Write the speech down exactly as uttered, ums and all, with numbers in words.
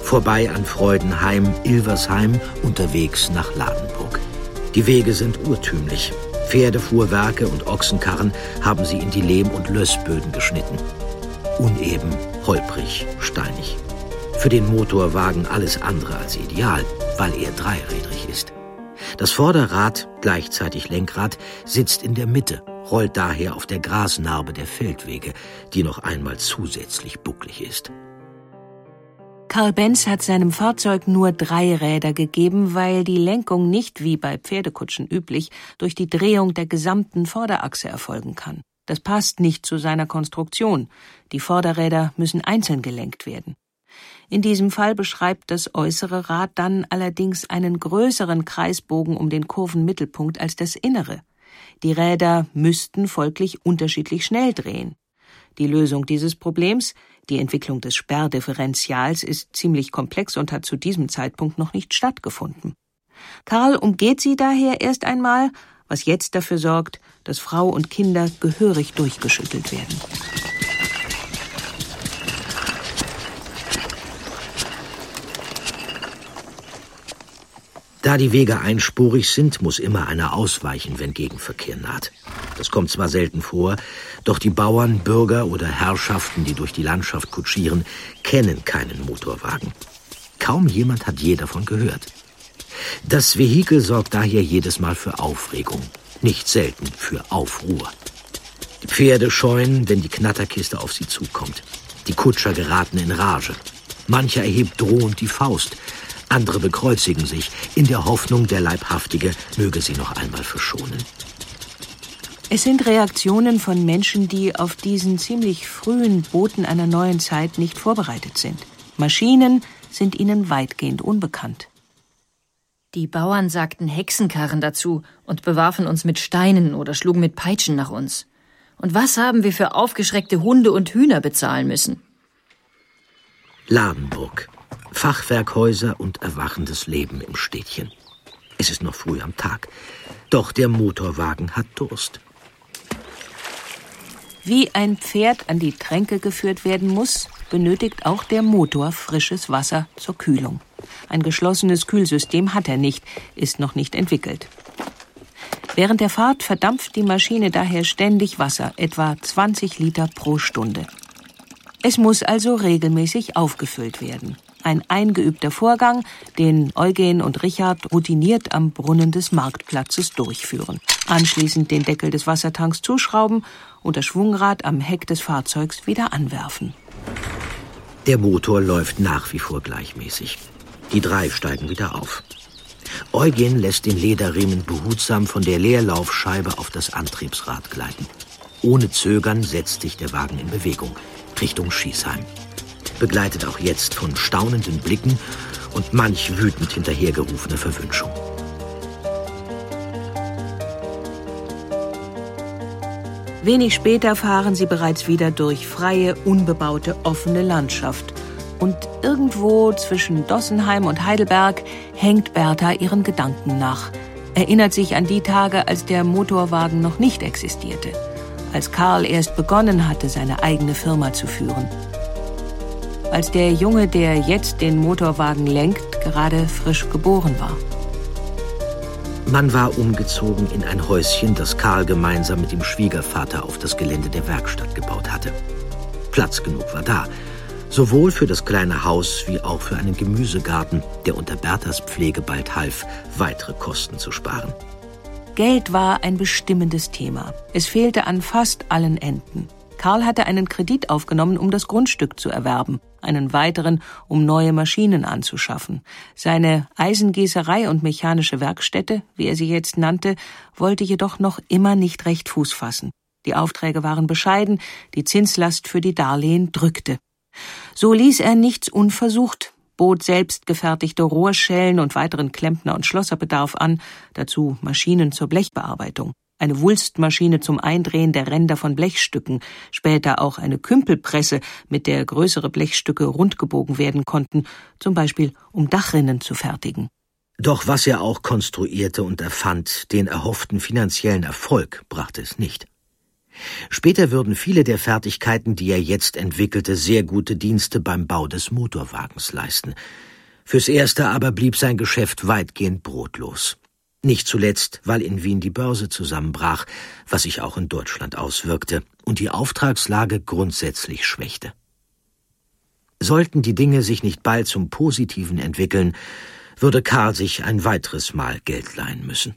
Vorbei an Freudenheim, Ilversheim, unterwegs nach Ladenburg. Die Wege sind urtümlich. Pferdefuhrwerke und Ochsenkarren haben sie in die Lehm- und Lössböden geschnitten. Uneben, holprig, steinig. Für den Motorwagen alles andere als ideal, weil er dreirädrig ist. Das Vorderrad, gleichzeitig Lenkrad, sitzt in der Mitte, rollt daher auf der Grasnarbe der Feldwege, die noch einmal zusätzlich bucklig ist. Karl Benz hat seinem Fahrzeug nur drei Räder gegeben, weil die Lenkung nicht, wie bei Pferdekutschen üblich, durch die Drehung der gesamten Vorderachse erfolgen kann. Das passt nicht zu seiner Konstruktion. Die Vorderräder müssen einzeln gelenkt werden. In diesem Fall beschreibt das äußere Rad dann allerdings einen größeren Kreisbogen um den Kurvenmittelpunkt als das innere. Die Räder müssten folglich unterschiedlich schnell drehen. Die Lösung dieses Problems, die Entwicklung des Sperrdifferentials, ist ziemlich komplex und hat zu diesem Zeitpunkt noch nicht stattgefunden. Karl umgeht sie daher erst einmal, was jetzt dafür sorgt, dass Frau und Kinder gehörig durchgeschüttelt werden. Da die Wege einspurig sind, muss immer einer ausweichen, wenn Gegenverkehr naht. Das kommt zwar selten vor, doch die Bauern, Bürger oder Herrschaften, die durch die Landschaft kutschieren, kennen keinen Motorwagen. Kaum jemand hat je davon gehört. Das Vehikel sorgt daher jedes Mal für Aufregung, nicht selten für Aufruhr. Die Pferde scheuen, wenn die Knatterkiste auf sie zukommt. Die Kutscher geraten in Rage. Mancher erhebt drohend die Faust. Andere bekreuzigen sich, in der Hoffnung, der Leibhaftige möge sie noch einmal verschonen. Es sind Reaktionen von Menschen, die auf diesen ziemlich frühen Boten einer neuen Zeit nicht vorbereitet sind. Maschinen sind ihnen weitgehend unbekannt. Die Bauern sagten Hexenkarren dazu und bewarfen uns mit Steinen oder schlugen mit Peitschen nach uns. Und was haben wir für aufgeschreckte Hunde und Hühner bezahlen müssen? Ladenburg. Fachwerkhäuser und erwachendes Leben im Städtchen. Es ist noch früh am Tag, doch der Motorwagen hat Durst. Wie ein Pferd an die Tränke geführt werden muss, benötigt auch der Motor frisches Wasser zur Kühlung. Ein geschlossenes Kühlsystem hat er nicht, ist noch nicht entwickelt. Während der Fahrt verdampft die Maschine daher ständig Wasser, etwa zwanzig Liter pro Stunde. Es muss also regelmäßig aufgefüllt werden. Ein eingeübter Vorgang, den Eugen und Richard routiniert am Brunnen des Marktplatzes durchführen. Anschließend den Deckel des Wassertanks zuschrauben und das Schwungrad am Heck des Fahrzeugs wieder anwerfen. Der Motor läuft nach wie vor gleichmäßig. Die drei steigen wieder auf. Eugen lässt den Lederriemen behutsam von der Leerlaufscheibe auf das Antriebsrad gleiten. Ohne Zögern setzt sich der Wagen in Bewegung, Richtung Schießheim. Begleitet auch jetzt von staunenden Blicken und manch wütend hinterhergerufene Verwünschung. Wenig später fahren sie bereits wieder durch freie, unbebaute, offene Landschaft. Und irgendwo zwischen Dossenheim und Heidelberg hängt Bertha ihren Gedanken nach, erinnert sich an die Tage, als der Motorwagen noch nicht existierte, als Karl erst begonnen hatte, seine eigene Firma zu führen. Als der Junge, der jetzt den Motorwagen lenkt, gerade frisch geboren war. Man war umgezogen in ein Häuschen, das Karl gemeinsam mit dem Schwiegervater auf das Gelände der Werkstatt gebaut hatte. Platz genug war da, sowohl für das kleine Haus wie auch für einen Gemüsegarten, der unter Berthas Pflege bald half, weitere Kosten zu sparen. Geld war ein bestimmendes Thema. Es fehlte an fast allen Enden. Karl hatte einen Kredit aufgenommen, um das Grundstück zu erwerben, einen weiteren, um neue Maschinen anzuschaffen. Seine Eisengießerei und mechanische Werkstätte, wie er sie jetzt nannte, wollte jedoch noch immer nicht recht Fuß fassen. Die Aufträge waren bescheiden, die Zinslast für die Darlehen drückte. So ließ er nichts unversucht, bot selbst gefertigte Rohrschellen und weiteren Klempner- und Schlosserbedarf an, dazu Maschinen zur Blechbearbeitung. Eine Wulstmaschine zum Eindrehen der Ränder von Blechstücken, später auch eine Kümpelpresse, mit der größere Blechstücke rundgebogen werden konnten, zum Beispiel um Dachrinnen zu fertigen. Doch was er auch konstruierte und erfand, den erhofften finanziellen Erfolg brachte es nicht. Später würden viele der Fertigkeiten, die er jetzt entwickelte, sehr gute Dienste beim Bau des Motorwagens leisten. Fürs Erste aber blieb sein Geschäft weitgehend brotlos. Nicht zuletzt, weil in Wien die Börse zusammenbrach, was sich auch in Deutschland auswirkte und die Auftragslage grundsätzlich schwächte. Sollten die Dinge sich nicht bald zum Positiven entwickeln, würde Karl sich ein weiteres Mal Geld leihen müssen.